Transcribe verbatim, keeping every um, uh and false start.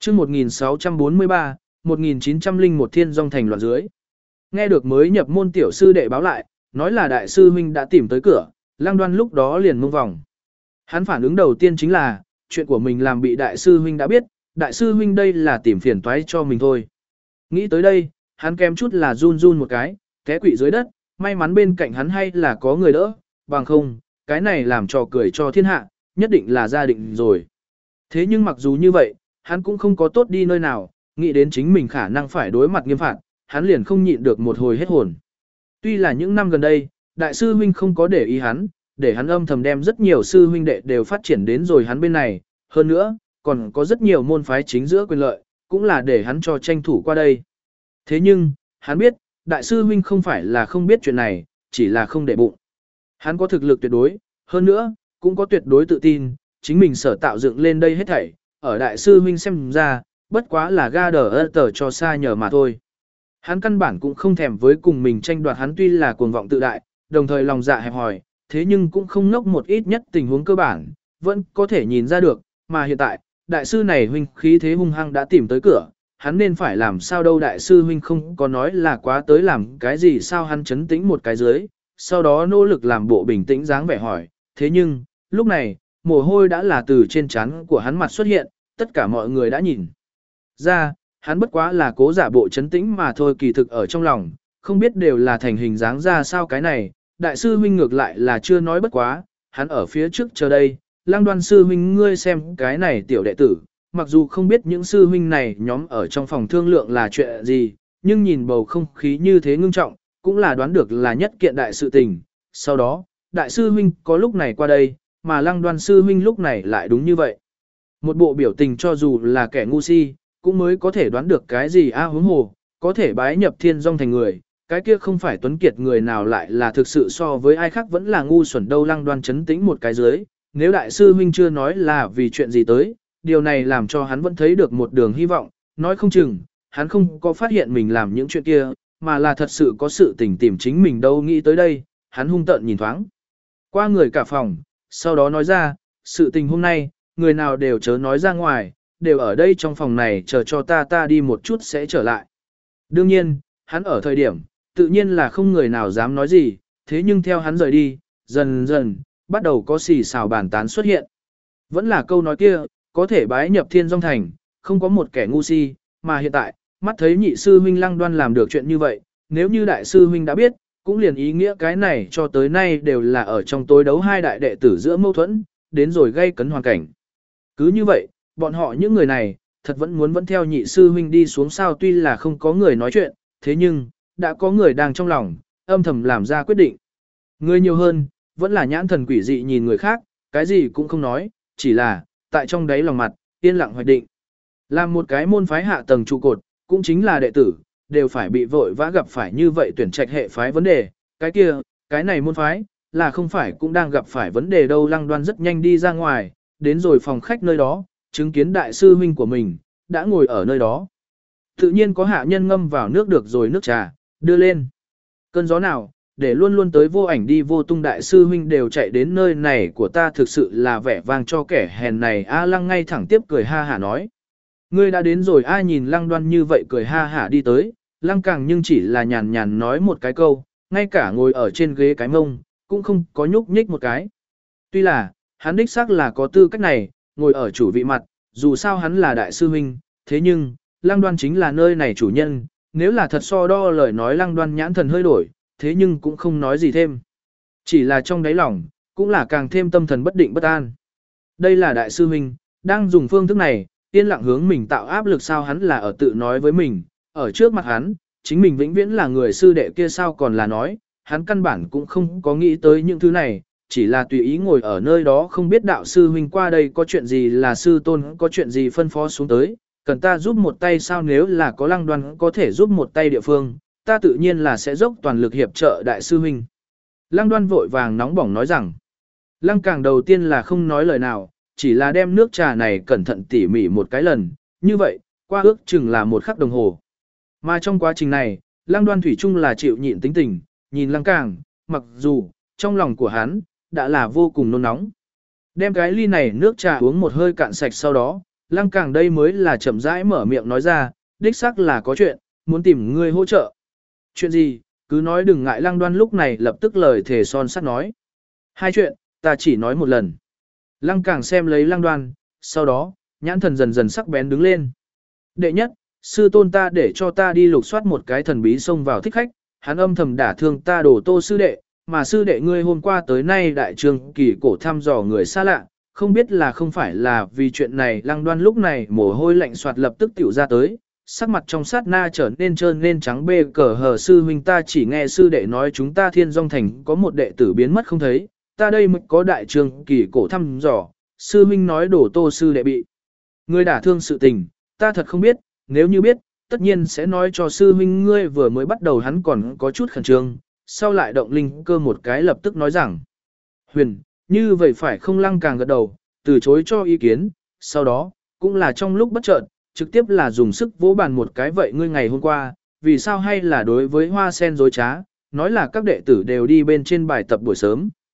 chương một nghìn sáu trăm bốn mươi ba, một nghìn chín trăm lẻ một Thiên Dòng Thành loạn dưới. Nghe được mới nhập môn tiểu sư đệ báo lại, nói là đại sư huynh đã tìm tới cửa, Lăng Đoan lúc đó liền mông vòng. Hắn phản ứng đầu tiên chính là, chuyện của mình làm bị đại sư huynh đã biết, đại sư huynh đây là tìm phiền toái cho mình thôi. Nghĩ tới đây, hắn kém chút là run run một cái, té quỵ dưới đất, may mắn bên cạnh hắn hay là có người đỡ, bằng không, cái này làm trò cười cho thiên hạ, nhất định là gia định rồi. Thế nhưng mặc dù như vậy, hắn cũng không có tốt đi nơi nào, nghĩ đến chính mình khả năng phải đối mặt nghiêm phạt, hắn liền không nhịn được một hồi hết hồn. Tuy là những năm gần đây, đại sư huynh không có để ý hắn, để hắn âm thầm đem rất nhiều sư huynh đệ đều phát triển đến rồi hắn bên này, hơn nữa, còn có rất nhiều môn phái chính giữa quyền lợi, cũng là để hắn cho tranh thủ qua đây. Thế nhưng, hắn biết, đại sư huynh không phải là không biết chuyện này, chỉ là không để bụng. Hắn có thực lực tuyệt đối, hơn nữa, cũng có tuyệt đối tự tin, chính mình sở tạo dựng lên đây hết thảy, ở đại sư huynh xem ra, bất quá là ga đờ ơ tờ cho xa nhờ mà thôi. Hắn căn bản cũng không thèm với cùng mình tranh đoạt, hắn tuy là cuồng vọng tự đại, đồng thời lòng dạ hẹp hòi, thế nhưng cũng không ngốc một ít nhất tình huống cơ bản, vẫn có thể nhìn ra được, mà hiện tại, đại sư này huynh khí thế hung hăng đã tìm tới cửa, hắn nên phải làm sao đâu. Đại sư huynh không có nói là quá tới làm cái gì sao, hắn chấn tĩnh một cái dưới, sau đó nỗ lực làm bộ bình tĩnh dáng vẻ hỏi, thế nhưng, lúc này, mồ hôi đã là từ trên trán của hắn mặt xuất hiện, tất cả mọi người đã nhìn ra, hắn bất quá là cố giả bộ chấn tĩnh mà thôi, kỳ thực ở trong lòng, không biết đều là thành hình dáng ra sao cái này, đại sư huynh ngược lại là chưa nói bất quá, hắn ở phía trước chờ đây, Lăng Đoan sư huynh ngươi xem cái này tiểu đệ tử, mặc dù không biết những sư huynh này nhóm ở trong phòng thương lượng là chuyện gì, nhưng nhìn bầu không khí như thế ngưng trọng, cũng là đoán được là nhất kiện đại sự tình. Sau đó, đại sư huynh có lúc này qua đây, mà Lăng Đoan sư huynh lúc này lại đúng như vậy. Một bộ biểu tình cho dù là kẻ ngu si, cũng mới có thể đoán được cái gì a huống hồ, có thể bái nhập Thiên Dòng Thành người, cái kia không phải tuấn kiệt người nào lại là thực sự so với ai khác vẫn là ngu xuẩn đâu. Lăng Đoan chấn tĩnh một cái dưới, nếu đại sư huynh chưa nói là vì chuyện gì tới, điều này làm cho hắn vẫn thấy được một đường hy vọng, nói không chừng, hắn không có phát hiện mình làm những chuyện kia, mà là thật sự có sự tình tìm chính mình đâu. Nghĩ tới đây, hắn hung tợn nhìn thoáng qua người cả phòng, sau đó nói ra, sự tình hôm nay, người nào đều chớ nói ra ngoài, đều ở đây trong phòng này chờ cho ta ta đi một chút sẽ trở lại. Đương nhiên, hắn ở thời điểm, tự nhiên là không người nào dám nói gì, thế nhưng theo hắn rời đi, dần dần, bắt đầu có xì xào bàn tán xuất hiện. Vẫn là câu nói kia, có thể bái nhập Thiên Dòng Thành, không có một kẻ ngu si, mà hiện tại, mắt thấy nhị sư huynh Lăng Đoan làm được chuyện như vậy, nếu như đại sư huynh đã biết, cũng liền ý nghĩa cái này cho tới nay đều là ở trong tối đấu hai đại đệ tử giữa mâu thuẫn, đến rồi gây cấn hoàn cảnh. Cứ như vậy, bọn họ những người này, thật vẫn muốn vẫn theo nhị sư huynh đi xuống sao. Tuy là không có người nói chuyện, thế nhưng, đã có người đang trong lòng, âm thầm làm ra quyết định. Người nhiều hơn, vẫn là nhãn thần quỷ dị nhìn người khác, cái gì cũng không nói, chỉ là, tại trong đáy lòng mặt, yên lặng hoạch định. Làm một cái môn phái hạ tầng trụ cột, cũng chính là đệ tử, đều phải bị vội vã gặp phải như vậy tuyển trạch hệ phái vấn đề, cái kia, cái này môn phái, là không phải cũng đang gặp phải vấn đề đâu. Lăng Đoan rất nhanh đi ra ngoài, đến rồi phòng khách nơi đó, chứng kiến đại sư huynh của mình, đã ngồi ở nơi đó. Tự nhiên có hạ nhân ngâm vào nước được rồi nước trà, đưa lên. Cơn gió nào, để luôn luôn tới vô ảnh đi vô tung đại sư huynh đều chạy đến nơi này của ta, thực sự là vẻ vang cho kẻ hèn này. A Lăng ngay thẳng tiếp cười ha hả nói. Ngươi đã đến rồi. Ai nhìn Lăng Đoan như vậy cười ha hả đi tới, Lăng Càng nhưng chỉ là nhàn nhàn nói một cái câu, ngay cả ngồi ở trên ghế cái mông, cũng không có nhúc nhích một cái. Tuy là, hắn đích xác là có tư cách này, ngồi ở chủ vị mặt, dù sao hắn là đại sư huynh, thế nhưng, Lăng Đoan chính là nơi này chủ nhân, nếu là thật so đo lời nói Lăng Đoan nhãn thần hơi đổi, thế nhưng cũng không nói gì thêm. Chỉ là trong đáy lòng, cũng là càng thêm tâm thần bất định bất an. Đây là đại sư huynh, đang dùng phương thức này, yên lặng hướng mình tạo áp lực sao. Hắn là ở tự nói với mình, ở trước mặt hắn, chính mình vĩnh viễn là người sư đệ kia sao còn là nói, hắn căn bản cũng không có nghĩ tới những thứ này, chỉ là tùy ý ngồi ở nơi đó, không biết đạo sư huynh qua đây có chuyện gì, là sư tôn có chuyện gì phân phó xuống tới, cần ta giúp một tay sao. Nếu là có Lăng Đoan có thể giúp một tay địa phương, ta tự nhiên là sẽ dốc toàn lực hiệp trợ đại sư huynh. Lăng Đoan vội vàng nóng bỏng nói rằng. Lăng Càng đầu tiên là không nói lời nào, chỉ là đem nước trà này cẩn thận tỉ mỉ một cái lần, như vậy, qua ước chừng là một khắc đồng hồ. Mà trong quá trình này, Lăng Đoan thủy chung là chịu nhịn tính tình, nhìn Lăng Càng, mặc dù, trong lòng của hắn, đã là vô cùng nôn nóng. Đem cái ly này nước trà uống một hơi cạn sạch sau đó, Lăng Càng đây mới là chậm rãi mở miệng nói ra, đích xác là có chuyện, muốn tìm ngươi hỗ trợ. Chuyện gì, cứ nói đừng ngại. Lăng Đoan lúc này lập tức lời thề son sắt nói. Hai chuyện, ta chỉ nói một lần. Lăng Càng xem lấy Lăng Đoan, sau đó, nhãn thần dần dần sắc bén đứng lên. Đệ nhất, sư tôn ta để cho ta đi lục soát một cái thần bí xông vào thích khách, hắn âm thầm đả thương ta đổ Tô sư đệ, mà sư đệ ngươi hôm qua tới nay đại trường kỳ cổ thăm dò người xa lạ, không biết là không phải là vì chuyện này. Lăng Đoan lúc này mồ hôi lạnh soạt lập tức tiểu ra tới, sắc mặt trong sát na trở nên trơn nên trắng bê cờ hờ. Sư huynh, ta chỉ nghe sư đệ nói chúng ta Thiên Dung Thành có một đệ tử biến mất không thấy, ta đây mới có đại trường kỳ cổ thăm dò, sư huynh nói đổ Tô sư đệ bị người đả thương sự tình, ta thật không biết, nếu như biết, tất nhiên sẽ nói cho sư huynh ngươi. Vừa mới bắt đầu hắn còn có chút khẩn trương, sau lại động linh cơ một cái lập tức nói rằng, Huyền, như vậy phải không? Lăng Càng gật đầu, từ chối cho ý kiến, sau đó, cũng là trong lúc bất chợt, trực tiếp là dùng sức vỗ bàn một cái. Vậy ngươi ngày hôm qua, vì sao hay là đối với Hoa Sen dối trá, nói là các đệ tử đều đi bên trên bài tập buổi sớm,